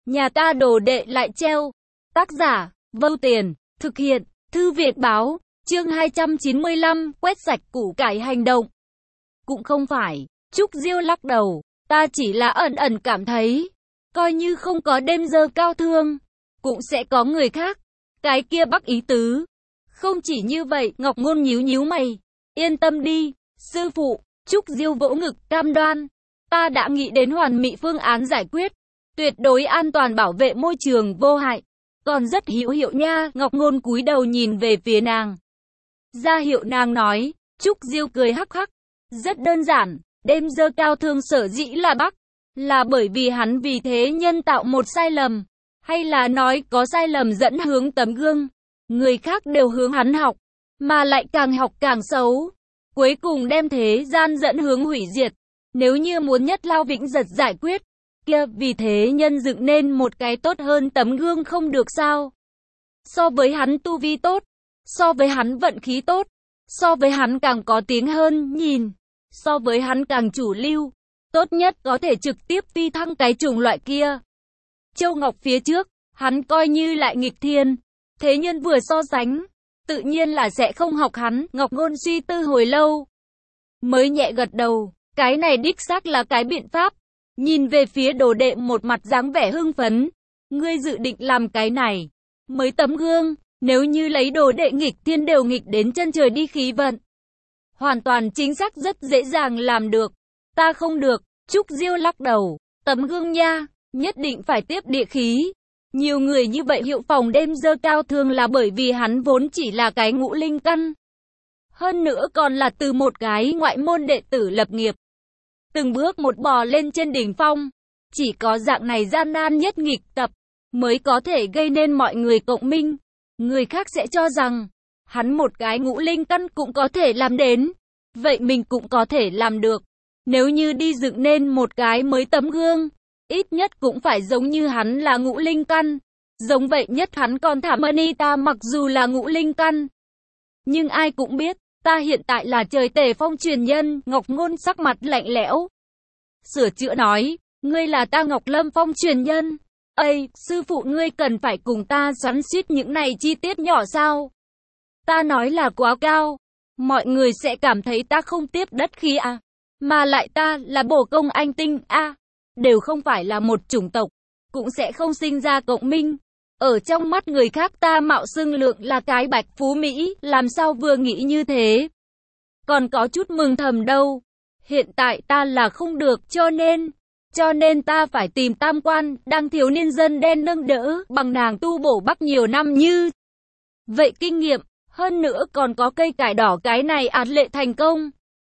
nhà ta đồ đệ lại treo. Tác giả, Vâu Tiền, thực hiện, Thư viện báo, chương 295, quét sạch củ cải hành động. Cũng không phải, Trúc Diêu lắc đầu, ta chỉ là ẩn ẩn cảm thấy, coi như không có đêm dơ cao thương, cũng sẽ có người khác. Cái kia Bắc ý tứ. Không chỉ như vậy, Ngọc Ngôn nhíu nhíu mày. Yên tâm đi, sư phụ, Trúc Diêu vỗ ngực, cam đoan. Ta đã nghĩ đến hoàn mỹ phương án giải quyết. Tuyệt đối an toàn bảo vệ môi trường vô hại. Còn rất hữu hiệu nha, Ngọc Ngôn cúi đầu nhìn về phía nàng. Ra hiệu nàng nói, Trúc Diêu cười hắc hắc. Rất đơn giản, đêm dơ cao thương sở dĩ là Bắc. Là bởi vì hắn vì thế nhân tạo một sai lầm. Hay là nói có sai lầm dẫn hướng tấm gương. Người khác đều hướng hắn học. Mà lại càng học càng xấu. Cuối cùng đem thế gian dẫn hướng hủy diệt. Nếu như muốn nhất lao vĩnh giật giải quyết. Kia vì thế nhân dựng nên một cái tốt hơn tấm gương không được sao. So với hắn tu vi tốt. So với hắn vận khí tốt. So với hắn càng có tiếng hơn nhìn. So với hắn càng chủ lưu. Tốt nhất có thể trực tiếp phi thăng cái chủng loại kia. Châu Ngọc phía trước, hắn coi như lại nghịch thiên. Thế nhân vừa so sánh, tự nhiên là sẽ không học hắn. Ngọc Ngôn suy tư hồi lâu, mới nhẹ gật đầu. Cái này đích xác là cái biện pháp. Nhìn về phía đồ đệ một mặt dáng vẻ hưng phấn. Ngươi dự định làm cái này. Mới tấm gương, nếu như lấy đồ đệ nghịch thiên đều nghịch đến chân trời đi khí vận. Hoàn toàn chính xác rất dễ dàng làm được. Ta không được, Trúc Diêu lắc đầu. Tấm gương nha, nhất định phải tiếp địa khí. Nhiều người như vậy hiệu phòng đêm dơ cao thương là bởi vì hắn vốn chỉ là cái ngũ linh căn. Hơn nữa còn là từ một cái ngoại môn đệ tử lập nghiệp. Từng bước một bò lên trên đỉnh phong. Chỉ có dạng này gian nan nhất nghịch tập, mới có thể gây nên mọi người cộng minh. Người khác sẽ cho rằng, hắn một cái ngũ linh căn cũng có thể làm đến. Vậy mình cũng có thể làm được. Nếu như đi dựng nên một cái mới tấm gương, ít nhất cũng phải giống như hắn là ngũ linh căn. Giống vậy nhất hắn còn thả Anita mặc dù là ngũ linh căn. Nhưng ai cũng biết, ta hiện tại là trời tề phong truyền nhân. Ngọc Ngôn sắc mặt lạnh lẽo. Sửa chữa nói, ngươi là ta Ngọc Lâm Phong truyền nhân. Ây, sư phụ ngươi cần phải cùng ta xoắn xuýt những này chi tiết nhỏ sao? Ta nói là quá cao. Mọi người sẽ cảm thấy ta không tiếp đất khí à? Mà lại ta là bổ công anh tinh a, đều không phải là một chủng tộc, cũng sẽ không sinh ra cộng minh. Ở trong mắt người khác ta mạo xưng lượng là cái bạch phú Mỹ, làm sao vừa nghĩ như thế. Còn có chút mừng thầm đâu. Hiện tại ta là không được, cho nên ta phải tìm tam quan, đang thiếu niên dân đen nâng đỡ, bằng nàng tu bổ Bắc nhiều năm như vậy kinh nghiệm, hơn nữa còn có cây cải đỏ cái này ạt lệ thành công.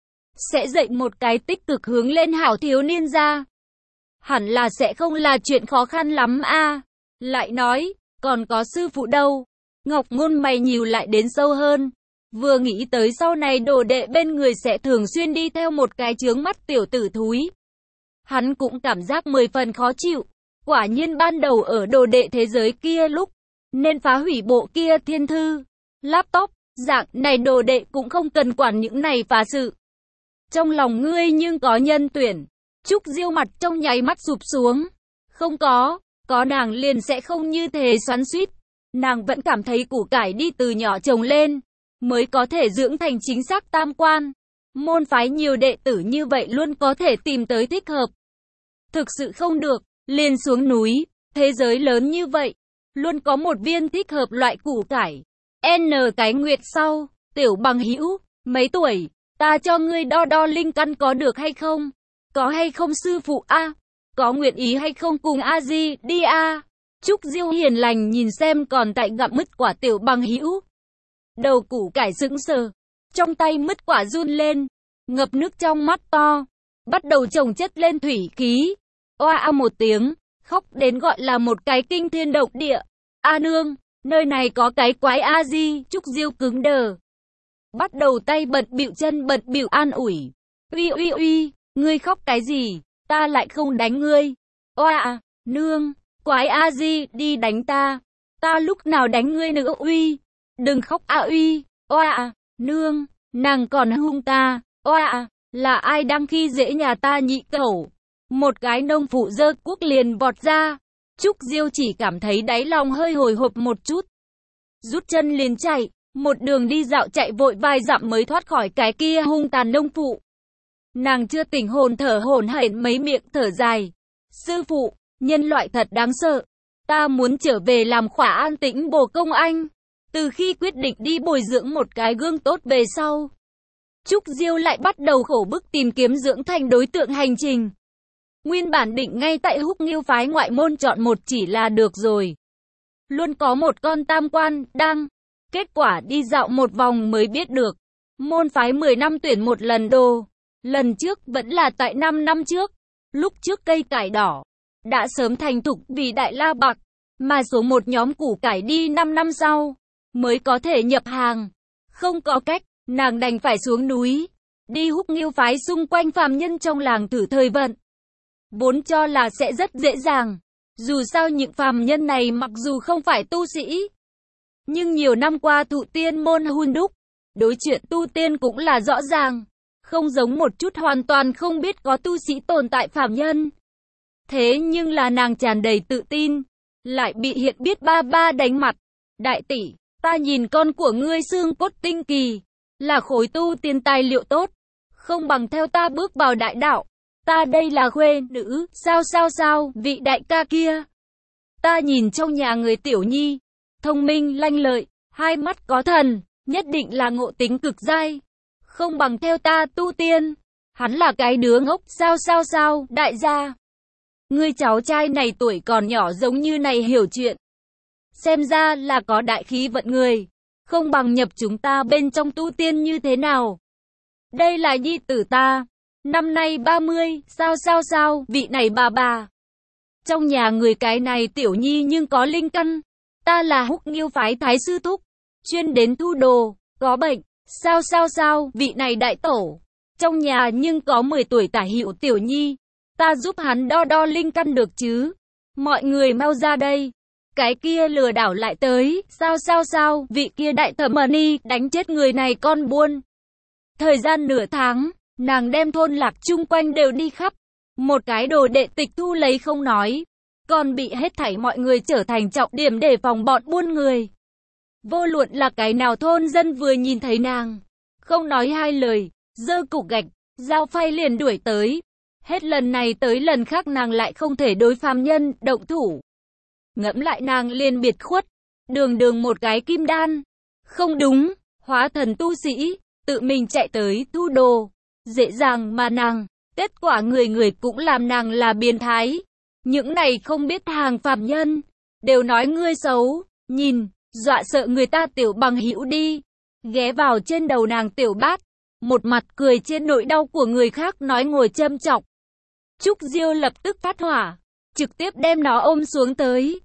Sẽ dạy một cái tích cực hướng lên hảo thiếu niên ra. Hẳn là sẽ không là chuyện khó khăn lắm a. Lại nói, còn có sư phụ đâu. Ngọc Ngôn mày nhíu lại đến sâu hơn. Vừa nghĩ tới sau này đồ đệ bên người sẽ thường xuyên đi theo một cái chướng mắt tiểu tử thúi. Hắn cũng cảm giác 10 phần khó chịu. Quả nhiên ban đầu ở đồ đệ thế giới kia lúc, nên phá hủy bộ kia thiên thư, laptop, dạng này đồ đệ cũng không cần quản những này phá sự. Trong lòng ngươi nhưng có nhân tuyển. Trúc Diêu mặt trong nháy mắt sụp xuống. Không có nàng liền sẽ không như thế xoắn xuýt. Nàng vẫn cảm thấy củ cải đi từ nhỏ trồng lên, mới có thể dưỡng thành chính xác tam quan. Môn phái nhiều đệ tử như vậy luôn có thể tìm tới thích hợp. Thực sự không được, liền xuống núi. Thế giới lớn như vậy, luôn có một viên thích hợp loại củ cải. N cái nguyệt sau, tiểu bằng hữu, mấy tuổi? Ta cho ngươi đo đo linh căn có được hay không? Có hay không sư phụ a? Có nguyện ý hay không cùng a di đi a? Trúc Diêu hiền lành nhìn xem còn tại gặm mứt quả tiểu bằng hữu. Đầu củ cải sững sờ, trong tay mứt quả run lên, ngập nước trong mắt to, bắt đầu chồng chất lên thủy khí. Oa a một tiếng, khóc đến gọi là một cái kinh thiên động địa. A nương, nơi này có cái quái a di. Trúc Diêu cứng đờ, bắt đầu tay bận bịu chân bận bịu an ủi. Uy, ngươi khóc cái gì? Ta lại không đánh ngươi. Oa, nương, quái a di đi đánh ta. Ta lúc nào đánh ngươi nữa? Uy, đừng khóc a uy. Oa, nương, nàng còn hung ta. Oa, là ai đang khi dễ nhà ta nhị cẩu? Một cái nông phụ giơ cuốc liền vọt ra, Trúc Diêu chỉ cảm thấy đáy lòng hơi hồi hộp một chút. Rút chân liền chạy, một đường đi dạo chạy vội vài dặm mới thoát khỏi cái kia hung tàn nông phụ. Nàng chưa tỉnh hồn thở hổn hển mấy miệng thở dài. Sư phụ, nhân loại thật đáng sợ. Ta muốn trở về làm khỏa an tĩnh bồ công anh. Từ khi quyết định đi bồi dưỡng một cái gương tốt về sau, Trúc Diêu lại bắt đầu khổ bức tìm kiếm dưỡng thành đối tượng hành trình. Nguyên bản định ngay tại Húc Nghiêu phái ngoại môn chọn một chỉ là được rồi. Luôn có một con tam quan, đang. Kết quả đi dạo một vòng mới biết được. Môn phái 10 năm tuyển một lần đồ. Lần trước vẫn là tại 5 năm trước. Lúc trước cây cải đỏ đã sớm thành thục vì đại la bạc. Mà số một nhóm củ cải đi 5 năm sau mới có thể nhập hàng. Không có cách, nàng đành phải xuống núi. Đi Húc Nghiêu phái xung quanh phàm nhân trong làng thử thời vận. Vốn cho là sẽ rất dễ dàng. Dù sao những phàm nhân này mặc dù không phải tu sĩ, nhưng nhiều năm qua thụ tiên môn hun đúc, đối chuyện tu tiên cũng là rõ ràng. Không giống một chút hoàn toàn không biết có tu sĩ tồn tại phàm nhân. Thế nhưng là nàng tràn đầy tự tin, lại bị Hiện Biết ba ba đánh mặt. Đại tỷ, ta nhìn con của ngươi xương cốt tinh kỳ, là khối tu tiên tài liệu tốt, không bằng theo ta bước vào đại đạo. Ta đây là khuê nữ, sao, vị đại ca kia. Ta nhìn trong nhà người tiểu nhi, thông minh lanh lợi, hai mắt có thần, nhất định là ngộ tính cực dai. Không bằng theo ta tu tiên. Hắn là cái đứa ngốc, sao, đại gia. Ngươi cháu trai này tuổi còn nhỏ giống như này hiểu chuyện. Xem ra là có đại khí vận người. Không bằng nhập chúng ta bên trong tu tiên như thế nào. Đây là nhi tử ta. Năm nay 30, sao, vị này bà. Trong nhà người cái này tiểu nhi nhưng có linh căn. Ta là Húc Nghiêu phái thái sư thúc, chuyên đến thu đồ, có bệnh, sao, vị này đại tổ. Trong nhà nhưng có 10 tuổi tả hữu tiểu nhi, ta giúp hắn đo linh căn được chứ. Mọi người mau ra đây. Cái kia lừa đảo lại tới, sao, vị kia đại thẩm ni đánh chết người này con buôn. Thời gian nửa tháng, nàng đem thôn lạc chung quanh đều đi khắp. Một cái đồ đệ tịch thu lấy không nói, còn bị hết thảy mọi người trở thành trọng điểm để phòng bọn buôn người. Vô luận là cái nào thôn dân vừa nhìn thấy nàng, không nói hai lời, giơ cục gạch, dao phay liền đuổi tới. Hết lần này tới lần khác nàng lại không thể đối phàm nhân động thủ. Ngẫm lại nàng liền biệt khuất, đường một cái kim đan. Không đúng, hóa thần tu sĩ, tự mình chạy tới thu đồ. Dễ dàng mà nàng, kết quả người cũng làm nàng là biến thái. Những này không biết hàng phàm nhân, đều nói ngươi xấu, nhìn, dọa sợ người ta tiểu bằng hữu đi. Ghé vào trên đầu nàng tiểu bát, một mặt cười trên nỗi đau của người khác nói ngồi châm chọc. Trúc Diêu lập tức phát hỏa, trực tiếp đem nó ôm xuống tới.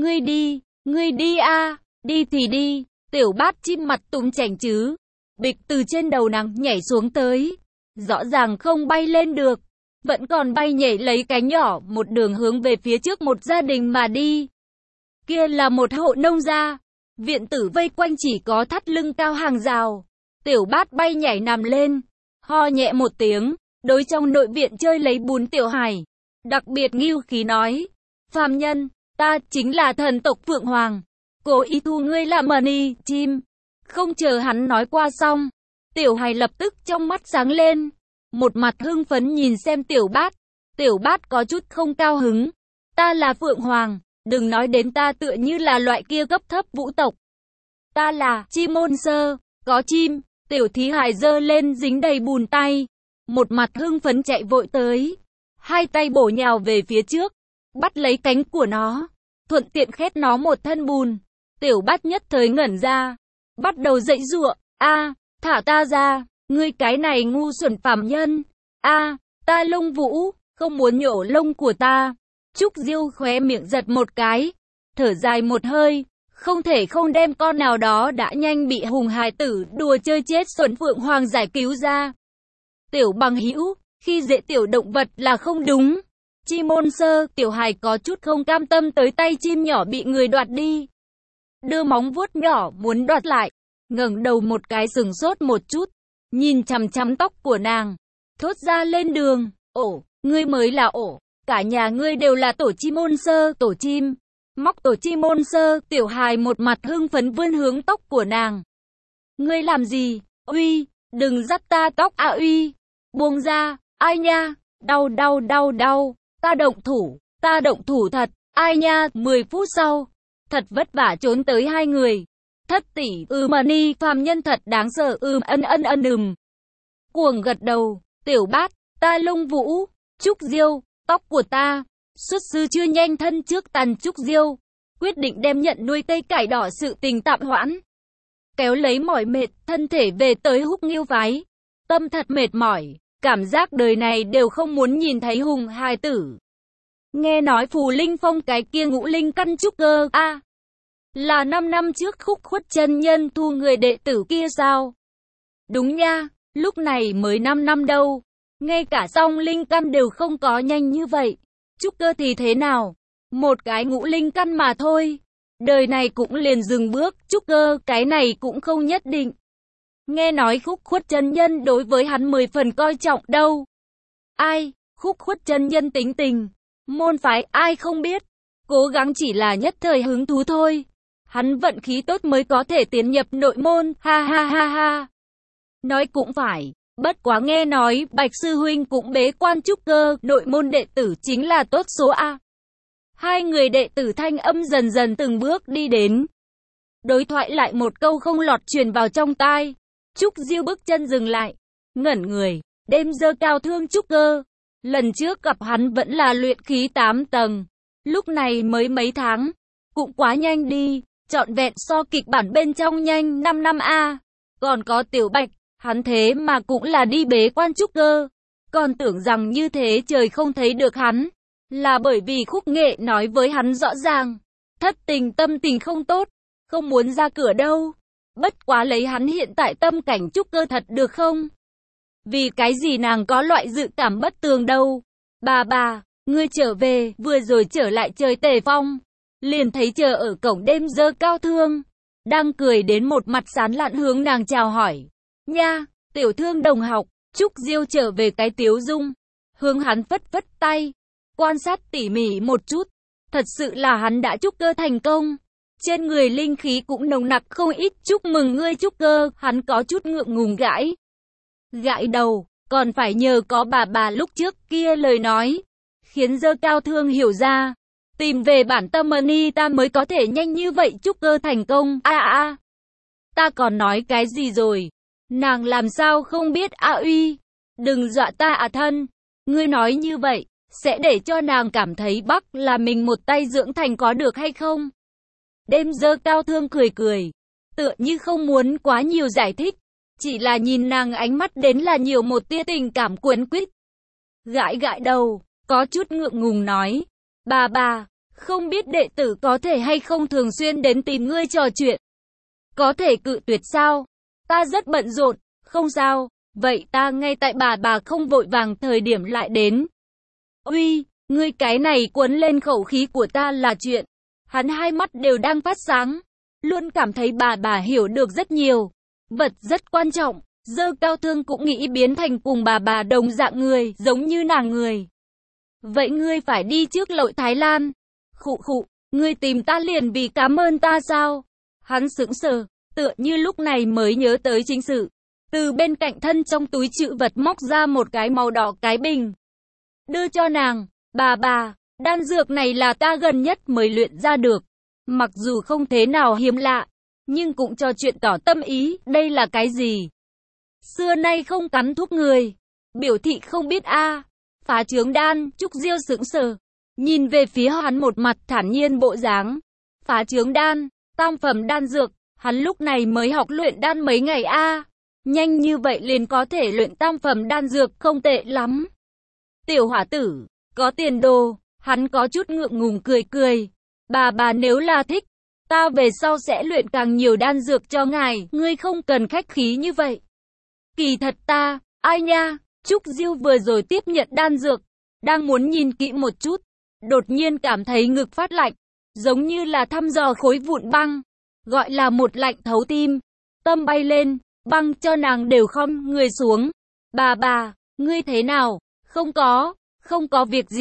Ngươi đi a, đi thì đi, tiểu bát chim mặt tung chảnh chứ. Bịch từ trên đầu nàng nhảy xuống tới. Rõ ràng không bay lên được, vẫn còn bay nhảy lấy cánh nhỏ một đường hướng về phía trước một gia đình mà đi. Kia là một hộ nông gia, viện tử vây quanh chỉ có thắt lưng cao hàng rào. Tiểu bát bay nhảy nằm lên, ho nhẹ một tiếng, đối trong nội viện chơi lấy bún tiểu hải. Đặc biệt ngưu khí nói, phàm nhân, ta chính là thần tộc Phượng Hoàng, cố ý thu ngươi làm money, chim. Không chờ hắn nói qua xong, tiểu hải lập tức trong mắt sáng lên, một mặt hưng phấn nhìn xem tiểu bát. Tiểu bát có chút không cao hứng. Ta là Phượng Hoàng, đừng nói đến ta tựa như là loại kia cấp thấp vũ tộc. Ta là chim môn sơ, có chim. Tiểu thí hải giơ lên dính đầy bùn tay, một mặt hưng phấn chạy vội tới, hai tay bổ nhào về phía trước, bắt lấy cánh của nó, thuận tiện khét nó một thân bùn. Tiểu bát nhất thời ngẩn ra, bắt đầu giãy giụa. A, thả ta ra, ngươi cái này ngu xuẩn phàm nhân. A, ta Lông Vũ, không muốn nhổ lông của ta. Trúc Diêu khóe miệng giật một cái, thở dài một hơi. Không thể không đem con nào đó đã nhanh bị hùng hài tử đùa chơi chết xuẩn Phượng Hoàng giải cứu ra. Tiểu bằng hữu, khi dễ tiểu động vật là không đúng. Chim môn sơ, tiểu hài có chút không cam tâm tới tay chim nhỏ bị người đoạt đi. Đưa móng vuốt nhỏ muốn đoạt lại, ngẩng đầu một cái sừng sốt một chút, nhìn chằm chằm tóc của nàng, thốt ra lên đường, ổ, ngươi mới là ổ, cả nhà ngươi đều là tổ chim môn sơ, tổ chim. Móc tổ chim môn sơ, tiểu hài một mặt hưng phấn vươn hướng tóc của nàng. Ngươi làm gì? Uy, đừng dắt ta tóc à uy. Buông ra, ai nha, đau đau đau đau, ta động thủ thật, ai nha, 10 phút sau. Thật vất vả trốn tới hai người. Thất tỷ, Mani, phàm nhân thật đáng sợ, Cuồng gật đầu, tiểu bát, ta Lông Vũ, Trúc Diêu, tóc của ta. Xuất sư chưa nhanh thân trước tàn Trúc Diêu. Quyết định đem nhận nuôi cây cải đỏ sự tình tạm hoãn. Kéo lấy mỏi mệt, thân thể về tới Húc Nghiêu phái. Tâm thật mệt mỏi, cảm giác đời này đều không muốn nhìn thấy Hùng hài tử. Nghe nói Phù Linh Phong cái kia ngũ linh căn trúc cơ, là 5 năm trước Khúc Khuất chân nhân thu người đệ tử kia sao? Đúng nha, lúc này mới 5 năm đâu. Ngay cả song linh căn đều không có nhanh như vậy. Trúc cơ thì thế nào? Một cái ngũ linh căn mà thôi. Đời này cũng liền dừng bước, trúc cơ, cái này cũng không nhất định. Nghe nói Khúc Khuất chân nhân đối với hắn 10 phần coi trọng đâu. Ai? Khúc Khuất chân nhân tính tình. Môn phái ai không biết. Cố gắng chỉ là nhất thời hứng thú thôi. Hắn vận khí tốt mới có thể tiến nhập nội môn, ha ha ha ha. Nói cũng phải, bất quá nghe nói Bạch Sư Huynh cũng bế quan trúc cơ, nội môn đệ tử chính là tốt số A. Hai người đệ tử thanh âm dần dần từng bước đi đến. Đối thoại lại một câu không lọt truyền vào trong tai. Trúc Diêu bước chân dừng lại, ngẩn người, đêm dơ cao thương trúc cơ. Lần trước gặp hắn vẫn là luyện khí 8 tầng, lúc này mới mấy tháng, cũng quá nhanh đi, trọn vẹn so kịch bản bên trong nhanh 5 năm A. Còn có Tiểu Bạch, hắn thế mà cũng là đi bế quan trúc cơ, còn tưởng rằng như thế trời không thấy được hắn, là bởi vì Khúc Nghệ nói với hắn rõ ràng, thất tình tâm tình không tốt, không muốn ra cửa đâu. Bất quá lấy hắn hiện tại tâm cảnh trúc cơ thật được không? Vì cái gì nàng có loại dự cảm bất tường đâu? Bà, ngươi trở về, vừa rồi trở lại trời Tề Phong, liền thấy chờ ở cổng đêm dơ cao thương, đang cười đến một mặt sán lạn hướng nàng chào hỏi. Nha, tiểu thương đồng học, Trúc Diêu trở về cái tiếu dung, hướng hắn phất phất tay, quan sát tỉ mỉ một chút, thật sự là hắn đã trúc cơ thành công. Trên người linh khí cũng nồng nặc không ít, chúc mừng ngươi trúc cơ, hắn có chút ngượng ngùng gãi đầu, còn phải nhờ có bà lúc trước kia lời nói, khiến dơ cao thương hiểu ra, tìm về bản tâm Mani ta mới có thể nhanh như vậy trúc cơ thành công, ta còn nói cái gì rồi, nàng làm sao không biết uy, đừng dọa ta thân, ngươi nói như vậy, sẽ để cho nàng cảm thấy Bắc là mình một tay dưỡng thành có được hay không? Đêm dơ cao thương cười, tựa như không muốn quá nhiều giải thích, chỉ là nhìn nàng ánh mắt đến là nhiều một tia tình cảm cuốn quýt. Gãi đầu, có chút ngượng ngùng nói, bà, không biết đệ tử có thể hay không thường xuyên đến tìm ngươi trò chuyện. Có thể cự tuyệt sao? Ta rất bận rộn, không sao, vậy ta ngay tại bà không vội vàng thời điểm lại đến. Uy, ngươi cái này cuốn lên khẩu khí của ta là chuyện. Hắn hai mắt đều đang phát sáng, luôn cảm thấy bà hiểu được rất nhiều, vật rất quan trọng. Dơ cao thương cũng nghĩ biến thành cùng bà đồng dạng người, giống như nàng người. Vậy ngươi phải đi trước lội Thái Lan. Khụ, ngươi tìm ta liền vì cảm ơn ta sao? Hắn sững sờ, tựa như lúc này mới nhớ tới chính sự. Từ bên cạnh thân trong túi trữ vật móc ra một cái màu đỏ cái bình, đưa cho nàng. Bà, đan dược này là ta gần nhất mới luyện ra được. Mặc dù không thế nào hiếm lạ, nhưng cũng cho chuyện tỏ tâm ý, đây là cái gì? Xưa nay không cắn thuốc người, biểu thị không biết Phá trướng đan, Trúc Diêu sững sờ, nhìn về phía hắn một mặt thản nhiên bộ dáng. Phá trướng đan, tam phẩm đan dược, hắn lúc này mới học luyện đan mấy ngày nhanh như vậy liền có thể luyện tam phẩm đan dược, không tệ lắm. Tiểu hỏa tử, có tiền đồ, hắn có chút ngượng ngùng cười. Bà nếu là thích, ta về sau sẽ luyện càng nhiều đan dược cho ngài, ngươi không cần khách khí như vậy. Kỳ thật ta, ai nha, Trúc Diêu vừa rồi tiếp nhận đan dược, đang muốn nhìn kỹ một chút, đột nhiên cảm thấy ngực phát lạnh, giống như là thăm dò khối vụn băng, gọi là một lạnh thấu tim, tâm bay lên, băng cho nàng đều khom người xuống. Bà, ngươi thế nào? Không có việc gì,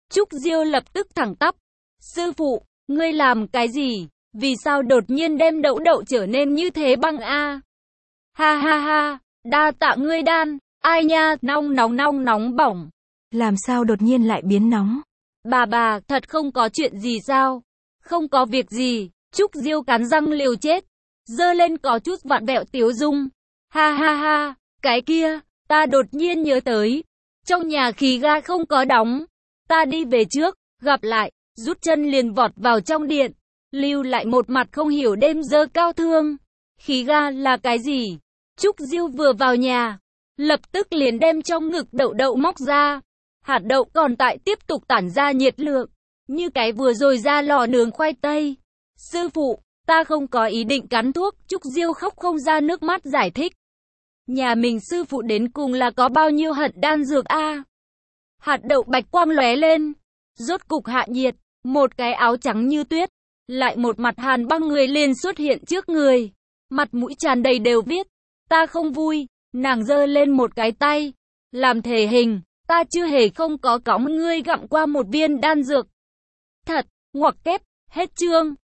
Trúc Diêu lập tức thẳng tắp. Sư phụ, ngươi làm cái gì? Vì sao đột nhiên đem đậu đậu trở nên như thế băng a? Ha ha ha, đa tạ ngươi đan. Ai nha, nóng bỏng. Làm sao đột nhiên lại biến nóng? Bà, thật không có chuyện gì sao? Không có việc gì. Trúc Diêu cắn răng liều chết, giơ lên có chút vặn vẹo tiếu dung. Ha ha ha, cái kia, ta đột nhiên nhớ tới. Trong nhà khí ga không có đóng. Ta đi về trước, gặp lại, rút chân liền vọt vào trong điện. Lưu lại một mặt không hiểu đêm dơ cao thương. Khí ga là cái gì? Trúc Diêu vừa vào nhà, lập tức liền đem trong ngực đậu đậu móc ra. Hạt đậu còn tại tiếp tục tản ra nhiệt lượng, như cái vừa rồi ra lò nướng khoai tây. Sư phụ, ta không có ý định cắn thuốc. Trúc Diêu khóc không ra nước mắt giải thích. Nhà mình sư phụ đến cùng là có bao nhiêu hận đan dược a? Hạt đậu bạch quang lóe lên, rốt cục hạ nhiệt, một cái áo trắng như tuyết, lại một mặt hàn băng người liền xuất hiện trước người. Mặt mũi tràn đầy đều viết, ta không vui. Nàng giơ lên một cái tay, làm thể hình, ta chưa hề không có cõng ngươi gặm qua một viên đan dược. Thật, ngoặc kép, hết chương.